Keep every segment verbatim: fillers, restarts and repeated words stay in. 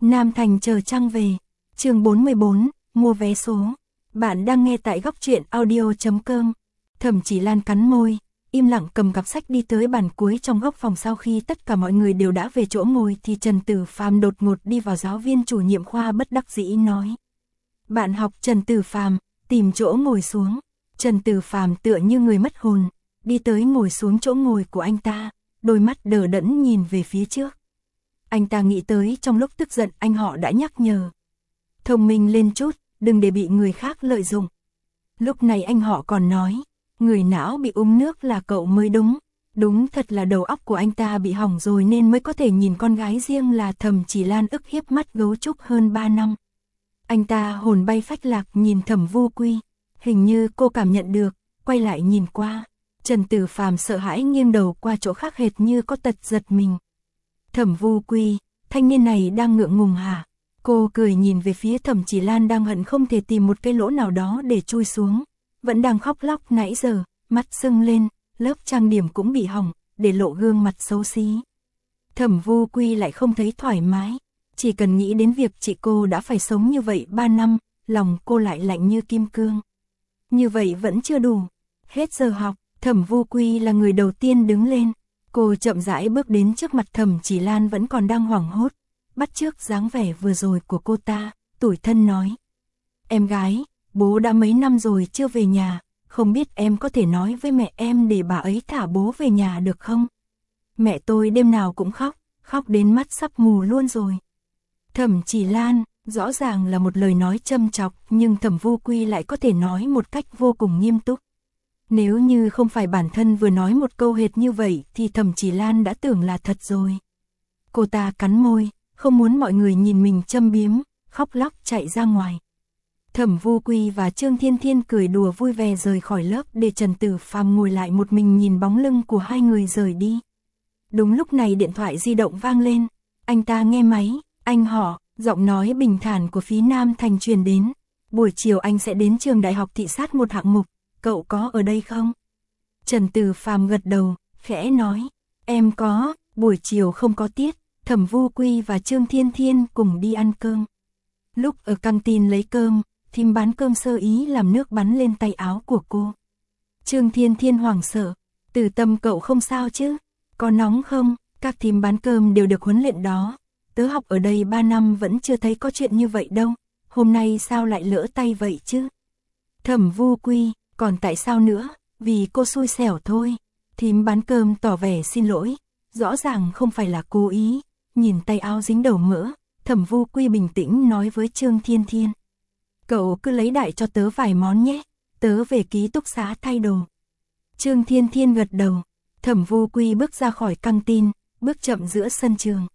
Nam Thành chờ trăng về. Chương bốn mươi bốn, mua vé số. Bạn đang nghe tại góc truyện audio chấm com. Thẩm Chỉ Lan cắn môi, im lặng cầm cặp sách đi tới bàn cuối trong góc phòng. Sau khi tất cả mọi người đều đã về chỗ ngồi thì Trần Tử Phàm đột ngột đi vào. Giáo viên chủ nhiệm khoa bất đắc dĩ nói: "Bạn học Trần Tử Phàm, tìm chỗ ngồi xuống." Trần Tử Phàm tựa như người mất hồn, đi tới ngồi xuống chỗ ngồi của anh ta, đôi mắt đờ đẫn nhìn về phía trước. Anh ta nghĩ tới trong lúc tức giận anh họ đã nhắc nhở: "Thông minh lên chút, đừng để bị người khác lợi dụng." Lúc này anh họ còn nói: "Người não bị uống nước là cậu mới đúng." Đúng thật là đầu óc của anh ta bị hỏng rồi nên mới có thể nhìn con gái riêng là Thẩm Chỉ Lan ức hiếp mắt gấu trúc hơn ba năm. Anh ta hồn bay phách lạc nhìn Thẩm Vu Quy, hình như cô cảm nhận được, quay lại nhìn qua. Trần Tử Phàm sợ hãi nghiêng đầu qua chỗ khác hệt như có tật giật mình. "Thẩm Vu Quy, thanh niên này đang ngượng ngùng hả?" Cô cười nhìn về phía Thẩm Chỉ Lan đang hận không thể tìm một cái lỗ nào đó để chui xuống, vẫn đang khóc lóc nãy giờ, mắt sưng lên, lớp trang điểm cũng bị hỏng, để lộ gương mặt xấu xí. Thẩm Vu Quy lại không thấy thoải mái, chỉ cần nghĩ đến việc chị cô đã phải sống như vậy ba năm, lòng cô lại lạnh như kim cương. Như vậy vẫn chưa đủ. Hết giờ học, Thẩm Vu Quy là người đầu tiên đứng lên. Cô chậm rãi bước đến trước mặt Thẩm Chỉ Lan vẫn còn đang hoảng hốt, bắt chước dáng vẻ vừa rồi của cô ta, tủi thân nói: "Em gái, bố đã mấy năm rồi chưa về nhà, không biết em có thể nói với mẹ em để bà ấy thả bố về nhà được không? Mẹ tôi đêm nào cũng khóc, khóc đến mắt sắp mù luôn rồi." Thẩm Chỉ Lan, rõ ràng là một lời nói châm chọc nhưng Thẩm Vu Quy lại có thể nói một cách vô cùng nghiêm túc. Nếu như không phải bản thân vừa nói một câu hệt như vậy thì Thẩm Chỉ Lan đã tưởng là thật rồi. Cô ta cắn môi, không muốn mọi người nhìn mình châm biếm, khóc lóc chạy ra ngoài. Thẩm Vu Quy và Trương Thiên Thiên cười đùa vui vẻ rời khỏi lớp để Trần Tử Phàm ngồi lại một mình nhìn bóng lưng của hai người rời đi. Đúng lúc này điện thoại di động vang lên, anh ta nghe máy, "Anh họ." Giọng nói bình thản của phía Nam Thành truyền đến: "Buổi chiều anh sẽ đến trường đại học thị sát một hạng mục, cậu có ở đây không?" Trần Tử Phàm gật đầu, khẽ nói: "Em có." Buổi chiều không có tiết, Thẩm Vu Quy và Trương Thiên Thiên cùng đi ăn cơm. Lúc ở căng tin lấy cơm, thím bán cơm sơ ý làm nước bắn lên tay áo của cô. Trương Thiên Thiên hoảng sợ: "Tử Tâm cậu không sao chứ? Có nóng không?" "Các thím bán cơm đều được huấn luyện đó. Tớ học ở đây ba năm vẫn chưa thấy có chuyện như vậy đâu, hôm nay sao lại lỡ tay vậy chứ?" Thẩm Vu Quy: "Còn tại sao nữa, vì cô xui xẻo thôi." Thím bán cơm tỏ vẻ xin lỗi, rõ ràng không phải là cố ý. Nhìn tay áo dính đầu mỡ, Thẩm Vu Quy bình tĩnh nói với Trương Thiên Thiên: "Cậu cứ lấy đại cho tớ vài món nhé, tớ về ký túc xá thay đồ." Trương Thiên Thiên gật đầu. Thẩm Vu Quy bước ra khỏi căng tin, bước chậm giữa sân trường.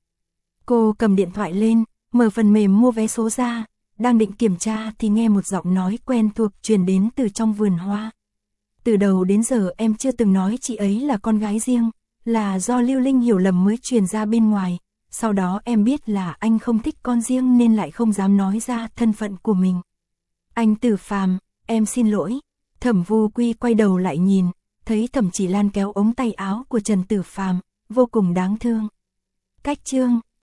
Cô cầm điện thoại lên, mở phần mềm mua vé số ra, đang định kiểm tra thì nghe một giọng nói quen thuộc truyền đến từ trong vườn hoa. "Từ đầu đến giờ em chưa từng nói chị ấy là con gái riêng, là do Lưu Linh hiểu lầm mới truyền ra bên ngoài. Sau đó em biết là anh không thích con riêng nên lại không dám nói ra thân phận của mình. Anh Tử Phàm, em xin lỗi." Thẩm Vu Quy quay đầu lại nhìn, thấy Thẩm Chỉ Lan kéo ống tay áo của Trần Tử Phàm, vô cùng đáng thương. Cách chương